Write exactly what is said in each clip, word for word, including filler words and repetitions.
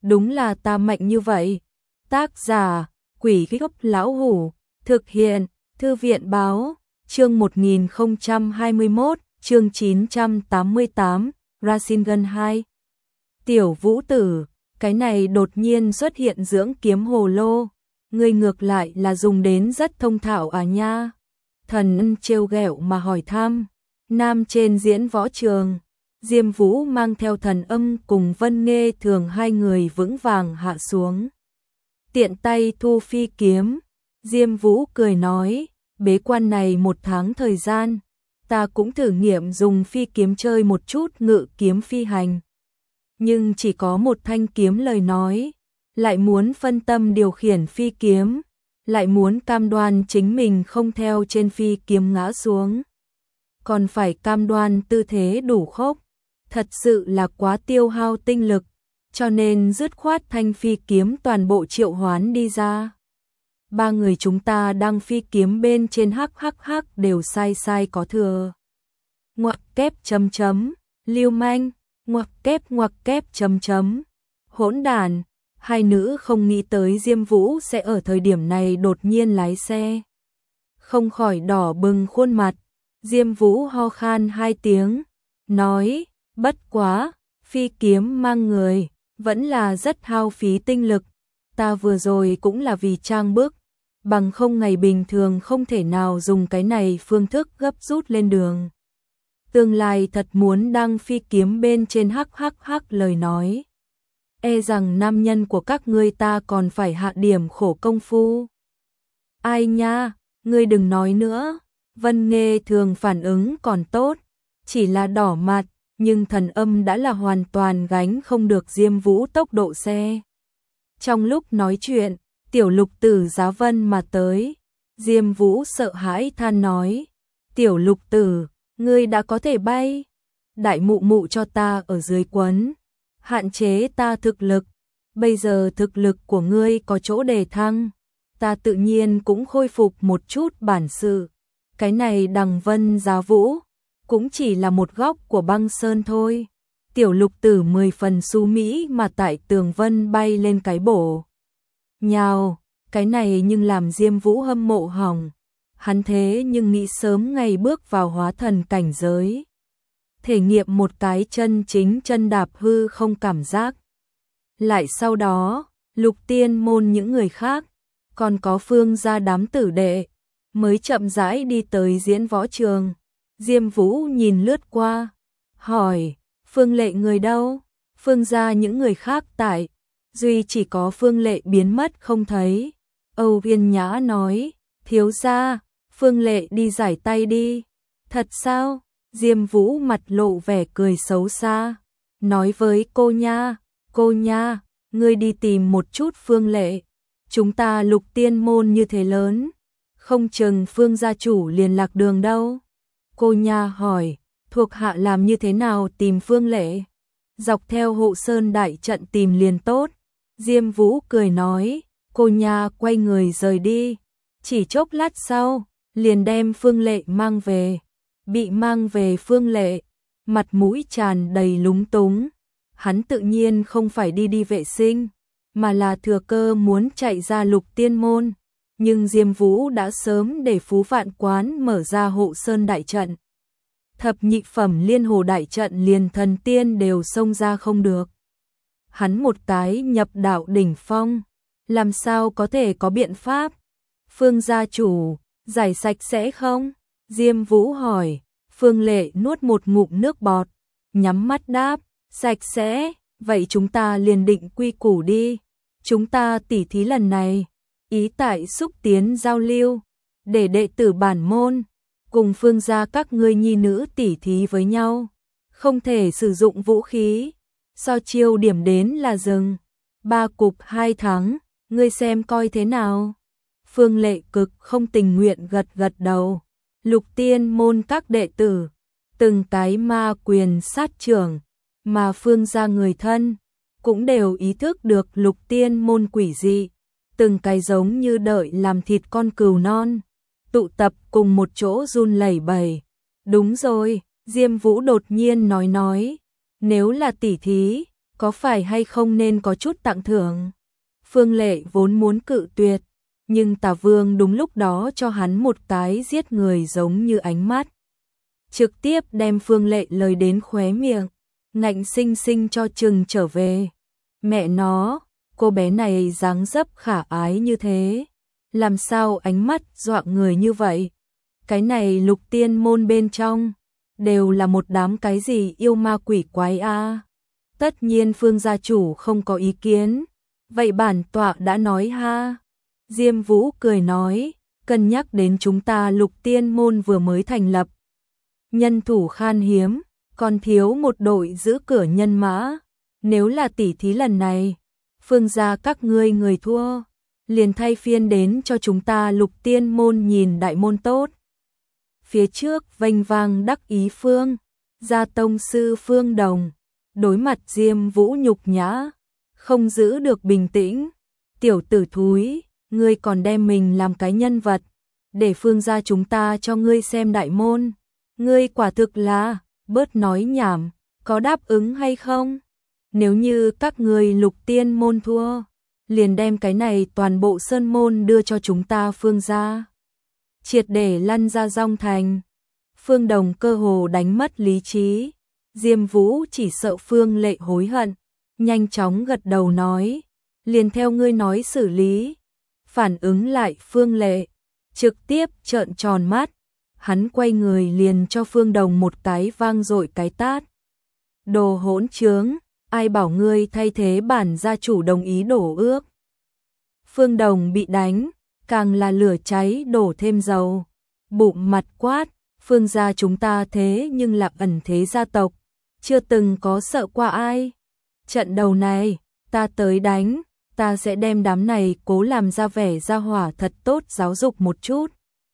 đúng là ta mạnh như vậy. Tác giả, Quỷ Gốc Lão Hủ, thực hiện, Thư viện báo, chương một nghìn không trăm hai mươi mốt, chương chín trăm tám mươi tám, Rasengan hai. Tiểu Vũ Tử, cái này đột nhiên xuất hiện dưỡng kiếm hồ lô, ngươi ngược lại là dùng đến rất thông thạo à nha. Thần Ân trêu ghẹo mà hỏi thăm. Nam trên diễn võ trường, Diêm Vũ mang theo Thần Âm cùng Vân Nghê Thường hai người vững vàng hạ xuống. Tiện tay thu phi kiếm, Diêm Vũ cười nói, bế quan này một tháng thời gian, ta cũng thử nghiệm dùng phi kiếm chơi một chút ngự kiếm phi hành. Nhưng chỉ có một thanh kiếm lời nói, lại muốn phân tâm điều khiển phi kiếm, lại muốn cam đoan chính mình không theo trên phi kiếm ngã xuống. Còn phải cam đoan tư thế đủ khốc, thật sự là quá tiêu hao tinh lực, cho nên dứt khoát thanh phi kiếm toàn bộ triệu hoán đi ra. Ba người chúng ta đang phi kiếm bên trên hắc hắc hắc đều sai sai có thừa. Ngoặc kép chấm chấm, lưu manh, ngoặc kép ngoặc kép chấm chấm, hỗn đản. Hai nữ không nghĩ tới Diêm Vũ sẽ ở thời điểm này đột nhiên lái xe. Không khỏi đỏ bừng khuôn mặt, Diêm Vũ ho khan hai tiếng, nói, bất quá, phi kiếm mang người, vẫn là rất hao phí tinh lực, ta vừa rồi cũng là vì trang bức, bằng không ngày bình thường không thể nào dùng cái này phương thức gấp rút lên đường. Tương lai thật muốn đăng phi kiếm bên trên hắc hắc hắc lời nói. E rằng nam nhân của các ngươi ta còn phải hạ điểm khổ công phu. Ai nha, ngươi đừng nói nữa. Vân Nghê Thường phản ứng còn tốt, chỉ là đỏ mặt, nhưng Thần Âm đã là hoàn toàn gánh không được Diêm Vũ tốc độ xe. Trong lúc nói chuyện, Tiểu Lục Tử giá vân mà tới, Diêm Vũ sợ hãi than nói, Tiểu Lục Tử, ngươi đã có thể bay, đại mụ mụ cho ta ở dưới quấn, hạn chế ta thực lực, bây giờ thực lực của ngươi có chỗ đề thăng, ta tự nhiên cũng khôi phục một chút bản sự. Cái này Đằng Vân Giá Vũ, cũng chỉ là một góc của băng sơn thôi. Tiểu Lục Tử mười phần su mỹ mà tại tường vân bay lên cái bổ. Nhào, cái này nhưng làm Diêm Vũ hâm mộ hỏng. Hắn thế nhưng nghĩ sớm ngày bước vào hóa thần cảnh giới. Thể nghiệm một cái chân chính chân đạp hư không cảm giác. Lại sau đó, Lục Tiên môn những người khác, còn có Phương gia đám tử đệ, mới chậm rãi đi tới diễn võ trường. Diêm Vũ nhìn lướt qua, hỏi, Phương Lệ người đâu? Phương gia những người khác tại, duy chỉ có Phương Lệ biến mất không thấy. Âu Viên Nhã nói, thiếu gia, Phương Lệ đi giải tay đi. Thật sao? Diêm Vũ mặt lộ vẻ cười xấu xa, nói với cô nha, cô nha, ngươi đi tìm một chút Phương Lệ. Chúng ta Lục Tiên môn như thế lớn, không chừng Phương gia chủ liền lạc đường đâu. Cô nha hỏi, thuộc hạ làm như thế nào tìm Phương Lệ? Dọc theo hộ sơn đại trận tìm liền tốt. Diêm Vũ cười nói, cô nha quay người rời đi. Chỉ chốc lát sau, liền đem Phương Lệ mang về. Bị mang về Phương Lệ, mặt mũi tràn đầy lúng túng. Hắn tự nhiên không phải đi đi vệ sinh, mà là thừa cơ muốn chạy ra Lục Tiên môn. Nhưng Diêm Vũ đã sớm để Phú Vạn Quán mở ra hộ sơn đại trận. Thập nhị phẩm liên hồ đại trận liền thần tiên đều xông ra không được. Hắn một cái nhập đạo đỉnh phong, làm sao có thể có biện pháp? Phương gia chủ, giải sạch sẽ không? Diêm Vũ hỏi. Phương Lệ nuốt một ngụm nước bọt, nhắm mắt đáp, sạch sẽ, vậy chúng ta liền định quy củ đi. Chúng ta tỉ thí lần này, ý tại xúc tiến giao lưu, để đệ tử bản môn, cùng Phương gia các ngươi nhi nữ tỉ thí với nhau. Không thể sử dụng vũ khí, so chiêu điểm đến là dừng. Ba cục hai thắng, ngươi xem coi thế nào. Phương Lệ cực không tình nguyện gật gật đầu. Lục Tiên môn các đệ tử, từng cái ma quyền sát trưởng, mà Phương gia người thân, cũng đều ý thức được Lục Tiên môn quỷ dị, từng cái giống như đợi làm thịt con cừu non, tụ tập cùng một chỗ run lẩy bẩy. Đúng rồi, Diêm Vũ đột nhiên nói nói, nếu là tỉ thí, có phải hay không nên có chút tặng thưởng? Phương Lệ vốn muốn cự tuyệt, nhưng Tả Vương đúng lúc đó cho hắn một cái giết người giống như ánh mắt. Trực tiếp đem Phương Lệ lời đến khóe miệng, ngạnh sinh sinh cho chừng trở về. Mẹ nó, cô bé này dáng dấp khả ái như thế, làm sao ánh mắt dọa người như vậy? Cái này Lục Tiên môn bên trong đều là một đám cái gì yêu ma quỷ quái a. À. Tất nhiên Phương gia chủ không có ý kiến, vậy bản tọa đã nói ha. Diêm Vũ cười nói, cân nhắc đến chúng ta Lục Tiên môn vừa mới thành lập, nhân thủ khan hiếm, còn thiếu một đội giữ cửa nhân mã, nếu là tỷ thí lần này, Phương gia các ngươi người thua, liền thay phiên đến cho chúng ta Lục Tiên môn nhìn đại môn tốt. Phía trước vênh vang đắc ý Phương gia tông sư Phương Đồng, đối mặt Diêm Vũ nhục nhã, không giữ được bình tĩnh. Tiểu tử thúi, ngươi còn đem mình làm cái nhân vật, để Phương gia chúng ta cho ngươi xem đại môn. Ngươi quả thực là, bớt nói nhảm, có đáp ứng hay không? Nếu như các ngươi Lục Tiên môn thua, liền đem cái này toàn bộ sơn môn đưa cho chúng ta Phương gia, triệt để lăn ra Dong Thành. Phương Đồng cơ hồ đánh mất lý trí, Diêm Vũ chỉ sợ Phương Lệ hối hận, nhanh chóng gật đầu nói, liền theo ngươi nói xử lý. Phản ứng lại Phương Lệ, trực tiếp trợn tròn mắt, hắn quay người liền cho Phương Đồng một cái vang dội cái tát. Đồ hỗn trướng, ai bảo ngươi thay thế bản gia chủ đồng ý đổ ước. Phương Đồng bị đánh, càng là lửa cháy đổ thêm dầu, bụng mặt quát, Phương gia chúng ta thế nhưng là ẩn thế gia tộc, chưa từng có sợ qua ai. Trận đầu này, ta tới đánh, ta sẽ đem đám này cố làm ra vẻ ra hỏa thật tốt giáo dục một chút,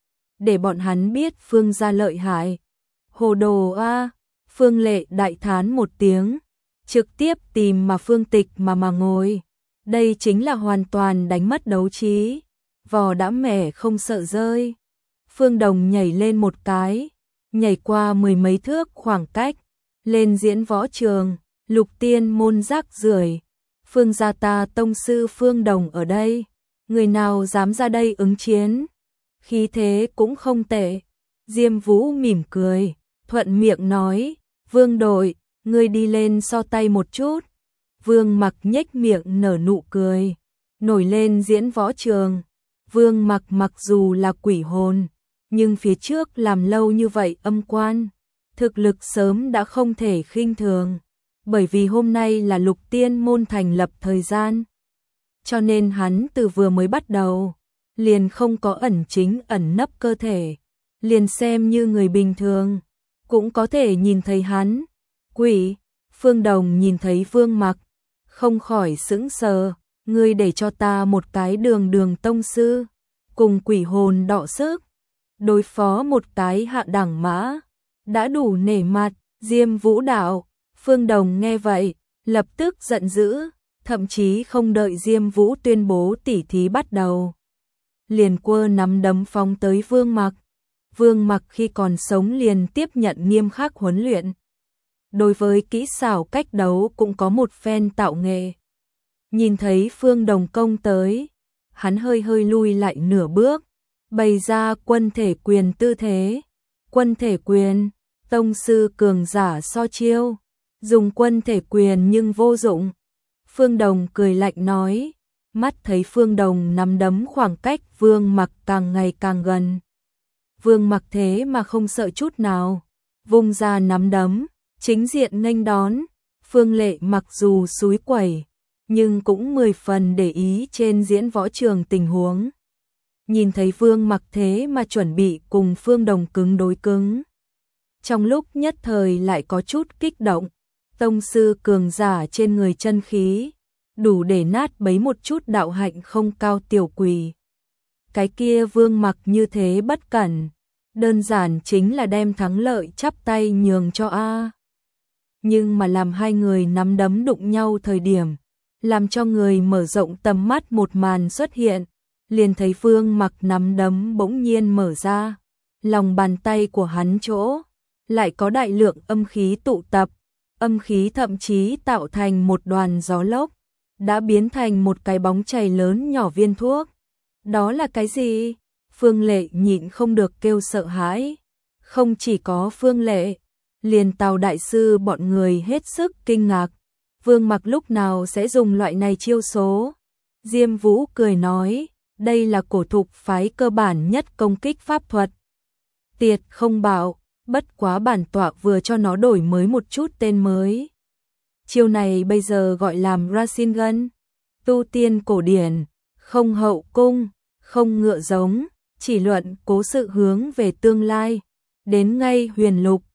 để bọn hắn biết Phương gia lợi hại. Hồ đồ a. Phương Lệ đại thán một tiếng, trực tiếp tìm mà Phương Tịch mà mà ngồi. Đây chính là hoàn toàn đánh mất đấu trí, vò đã mẻ không sợ rơi. Phương Đồng nhảy lên một cái, nhảy qua mười mấy thước khoảng cách, lên diễn võ trường. Lục Tiên môn rác rưởi, Phương gia ta tông sư Phương Đồng ở đây, người nào dám ra đây ứng chiến? Khí thế cũng không tệ. Diêm Vũ mỉm cười, thuận miệng nói, Vương đội, ngươi đi lên so tay một chút. Vương Mặc nhếch miệng nở nụ cười, nổi lên diễn võ trường. Vương Mặc mặc dù là quỷ hồn, nhưng phía trước làm lâu như vậy âm quan, thực lực sớm đã không thể khinh thường. Bởi vì hôm nay là Lục Tiên môn thành lập thời gian, cho nên hắn từ vừa mới bắt đầu liền không có ẩn chính ẩn nấp cơ thể, liền xem như người bình thường cũng có thể nhìn thấy hắn. Quỷ, Phương Đồng nhìn thấy Vương Mặc, không khỏi sững sờ, ngươi để cho ta một cái đường đường tông sư, cùng quỷ hồn đọ sức, đối phó một cái hạ đẳng mã, đã đủ nể mặt. Diêm Vũ đạo, Phương Đồng nghe vậy, lập tức giận dữ, thậm chí không đợi Diêm Vũ tuyên bố tỉ thí bắt đầu, liền quơ nắm đấm phóng tới Vương Mặc. Vương Mặc khi còn sống liền tiếp nhận nghiêm khắc huấn luyện, đối với kỹ xảo cách đấu cũng có một phen tạo nghệ. Nhìn thấy Phương Đồng công tới, hắn hơi hơi lui lại nửa bước, bày ra quân thể quyền tư thế. Quân thể quyền, tông sư cường giả so chiêu, dùng quân thể quyền nhưng vô dụng. Phương Đồng cười lạnh nói, mắt thấy Phương Đồng nắm đấm khoảng cách Vương Mặc càng ngày càng gần. Vương Mặc thế mà không sợ chút nào, vung ra nắm đấm, chính diện nghênh đón. Phương Lệ mặc dù xúi quẩy, nhưng cũng mười phần để ý trên diễn võ trường tình huống. Nhìn thấy Vương Mặc thế mà chuẩn bị cùng Phương Đồng cứng đối cứng, trong lúc nhất thời lại có chút kích động. Tông sư cường giả trên người chân khí, đủ để nát bấy một chút đạo hạnh không cao tiểu quỷ. Cái kia Vương Mặc như thế bất cẩn, đơn giản chính là đem thắng lợi chắp tay nhường cho A. Nhưng mà làm hai người nắm đấm đụng nhau thời điểm, làm cho người mở rộng tầm mắt một màn xuất hiện, liền thấy Vương Mặc nắm đấm bỗng nhiên mở ra, lòng bàn tay của hắn chỗ lại có đại lượng âm khí tụ tập, âm khí thậm chí tạo thành một đoàn gió lốc, đã biến thành một cái bóng chày lớn nhỏ viên thuốc. Đó là cái gì? Phương Lệ nhịn không được kêu sợ hãi. Không chỉ có Phương Lệ, liền Tào đại sư bọn người hết sức kinh ngạc. Vương Mặc lúc nào sẽ dùng loại này chiêu số? Diêm Vũ cười nói, đây là cổ thục phái cơ bản nhất công kích pháp thuật. Tiệt không bạo, bất quá bản tọa vừa cho nó đổi mới một chút tên mới. Chiêu này bây giờ gọi làm Rasengan, tu tiên cổ điển, không hậu cung, không ngựa giống, chỉ luận cố sự hướng về tương lai. Đến ngay huyền lục,